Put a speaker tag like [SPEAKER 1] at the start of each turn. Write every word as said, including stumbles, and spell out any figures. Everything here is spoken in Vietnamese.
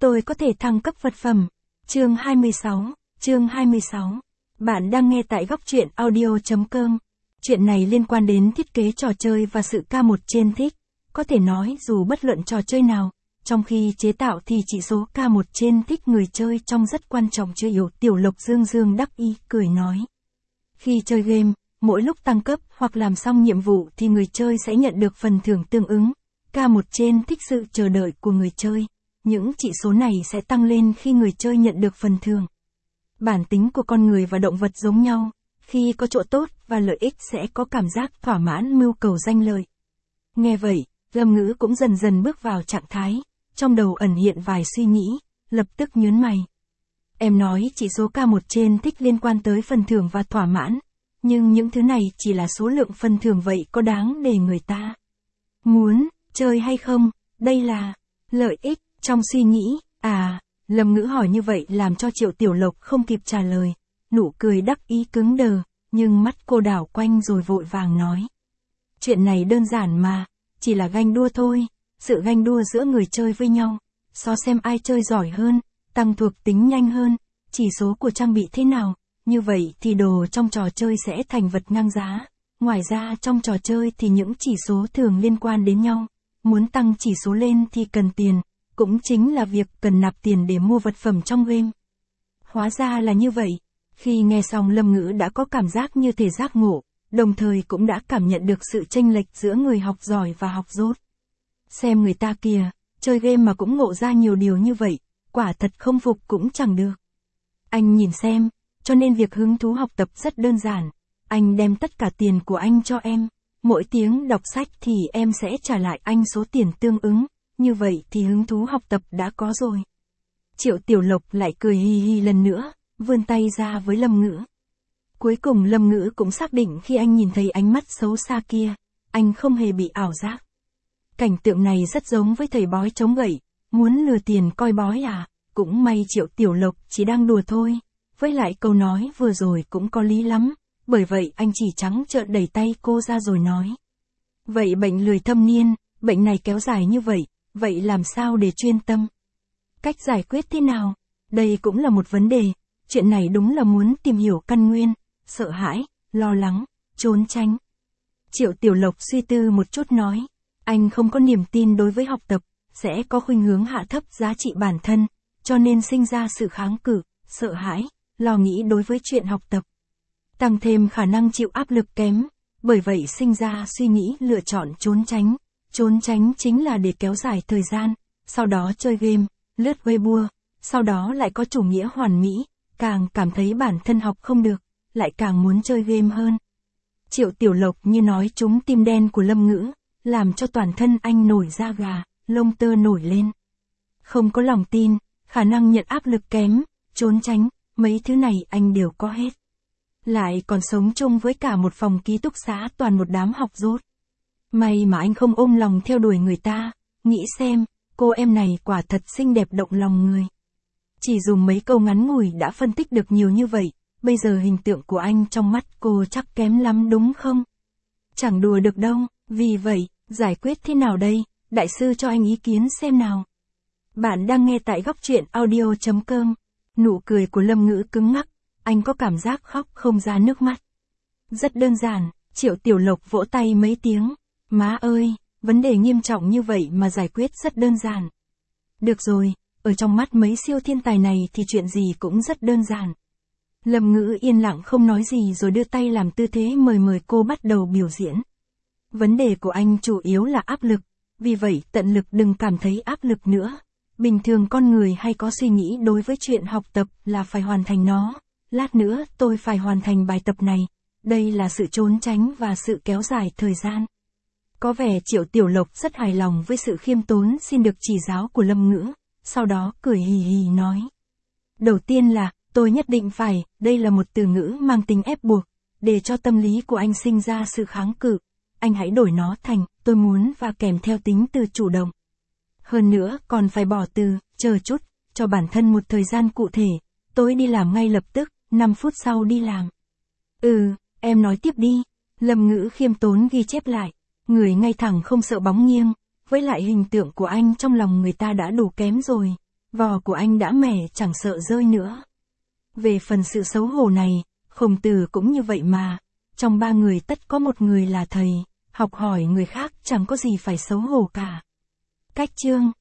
[SPEAKER 1] tôi có thể thăng cấp vật phẩm. Chương hai mươi sáu, chương hai mươi sáu. Bạn đang nghe tại góc truyện audio.com. Chuyện này liên quan đến thiết kế trò chơi và sự ca một trên thích. Có thể nói dù bất luận trò chơi nào, trong khi chế tạo thì chỉ số ca một trên thích người chơi trong rất quan trọng chưa yếu. Tiểu Lộc dương dương đắc ý cười nói. Khi chơi game, mỗi lúc tăng cấp hoặc làm xong nhiệm vụ thì người chơi sẽ nhận được phần thưởng tương ứng. ca một trên thích sự chờ đợi của người chơi. Những chỉ số này sẽ tăng lên khi người chơi nhận được phần thưởng. Bản tính của con người và động vật giống nhau, khi có chỗ tốt và lợi ích sẽ có cảm giác thỏa mãn mưu cầu danh lợi. Nghe vậy, Lâm Ngữ cũng dần dần bước vào trạng thái, trong đầu ẩn hiện vài suy nghĩ, lập tức nhớn mày. Em nói chỉ số ca một trên thích liên quan tới phần thưởng và thỏa mãn, nhưng những thứ này chỉ là số lượng phần thưởng, vậy có đáng để người ta muốn chơi hay không? Đây là lợi ích. Trong suy nghĩ, à, Lâm Ngữ hỏi như vậy làm cho Triệu Tiểu Lộc không kịp trả lời, nụ cười đắc ý cứng đờ, nhưng mắt cô đảo quanh rồi vội vàng nói. Chuyện này đơn giản mà, chỉ là ganh đua thôi, sự ganh đua giữa người chơi với nhau, so xem ai chơi giỏi hơn, tăng thuộc tính nhanh hơn, chỉ số của trang bị thế nào, như vậy thì đồ trong trò chơi sẽ thành vật ngang giá. Ngoài ra trong trò chơi thì những chỉ số thường liên quan đến nhau, muốn tăng chỉ số lên thì cần tiền. Cũng chính là việc cần nạp tiền để mua vật phẩm trong game. Hóa ra là như vậy. Khi nghe xong Lâm Ngữ đã có cảm giác như thể giác ngộ, đồng thời cũng đã cảm nhận được sự chênh lệch giữa người học giỏi và học dốt. Xem người ta kìa, chơi game mà cũng ngộ ra nhiều điều như vậy, quả thật không phục cũng chẳng được. Anh nhìn xem, cho nên việc hứng thú học tập rất đơn giản. Anh đem tất cả tiền của anh cho em. Mỗi tiếng đọc sách thì em sẽ trả lại anh số tiền tương ứng. Như vậy thì hứng thú học tập đã có rồi. Triệu Tiểu Lộc lại cười hi hi lần nữa, vươn tay ra với Lâm Ngữ. Cuối cùng Lâm Ngữ cũng xác định khi anh nhìn thấy ánh mắt xấu xa kia, anh không hề bị ảo giác. Cảnh tượng này rất giống với thầy bói chống gậy, muốn lừa tiền coi bói à, cũng may Triệu Tiểu Lộc chỉ đang đùa thôi, với lại câu nói vừa rồi cũng có lý lắm, bởi vậy anh chỉ trắng trợn đẩy tay cô ra rồi nói. Vậy bệnh lười thâm niên, bệnh này kéo dài như vậy. Vậy làm sao để chuyên tâm? Cách giải quyết thế nào? Đây cũng là một vấn đề, chuyện này đúng là muốn tìm hiểu căn nguyên, sợ hãi, lo lắng, trốn tránh. Triệu Tiểu Lộc suy tư một chút nói, anh không có niềm tin đối với học tập, sẽ có khuynh hướng hạ thấp giá trị bản thân, cho nên sinh ra sự kháng cự, sợ hãi, lo nghĩ đối với chuyện học tập. Tăng thêm khả năng chịu áp lực kém, bởi vậy sinh ra suy nghĩ lựa chọn trốn tránh. Trốn tránh chính là để kéo dài thời gian, sau đó chơi game, lướt Weibo, sau đó lại có chủ nghĩa hoàn mỹ, càng cảm thấy bản thân học không được, lại càng muốn chơi game hơn. Triệu Tiểu Lộc như nói trúng tim đen của Lâm Ngữ, làm cho toàn thân anh nổi da gà, lông tơ nổi lên. Không có lòng tin, khả năng nhận áp lực kém, trốn tránh, mấy thứ này anh đều có hết. Lại còn sống chung với cả một phòng ký túc xá toàn một đám học dốt. May mà anh không ôm lòng theo đuổi người ta, nghĩ xem, cô em này quả thật xinh đẹp động lòng người. Chỉ dùng mấy câu ngắn ngủi đã phân tích được nhiều như vậy, bây giờ hình tượng của anh trong mắt cô chắc kém lắm đúng không? Chẳng đùa được đâu, vì vậy, giải quyết thế nào đây, đại sư cho anh ý kiến xem nào. Bạn đang nghe tại góc truyện audio.com, nụ cười của Lâm Ngữ cứng ngắc, anh có cảm giác khóc không ra nước mắt. Rất đơn giản, Triệu Tiểu Lộc vỗ tay mấy tiếng. Má ơi, vấn đề nghiêm trọng như vậy mà giải quyết rất đơn giản. Được rồi, ở trong mắt mấy siêu thiên tài này thì chuyện gì cũng rất đơn giản. Lâm Ngữ yên lặng không nói gì rồi đưa tay làm tư thế mời mời cô bắt đầu biểu diễn. Vấn đề của anh chủ yếu là áp lực, vì vậy tận lực đừng cảm thấy áp lực nữa. Bình thường con người hay có suy nghĩ đối với chuyện học tập là phải hoàn thành nó. Lát nữa tôi phải hoàn thành bài tập này. Đây là sự trốn tránh và sự kéo dài thời gian. Có vẻ Triệu Tiểu Lộc rất hài lòng với sự khiêm tốn xin được chỉ giáo của Lâm Ngữ, sau đó cười hì hì nói. Đầu tiên là, tôi nhất định phải, đây là một từ ngữ mang tính ép buộc, để cho tâm lý của anh sinh ra sự kháng cự. Anh hãy đổi nó thành, tôi muốn và kèm theo tính từ chủ động. Hơn nữa còn phải bỏ từ, chờ chút, cho bản thân một thời gian cụ thể, tôi đi làm ngay lập tức, năm phút sau đi làm. Ừ, em nói tiếp đi, Lâm Ngữ khiêm tốn ghi chép lại. Người ngay thẳng không sợ bóng nghiêng, với lại hình tượng của anh trong lòng người ta đã đủ kém rồi. Vò của anh đã mẻ chẳng sợ rơi nữa. Về phần sự xấu hổ này, Khổng Tử cũng như vậy mà. Trong ba người tất có một người là thầy, học hỏi người khác chẳng có gì phải xấu hổ cả. Cách chương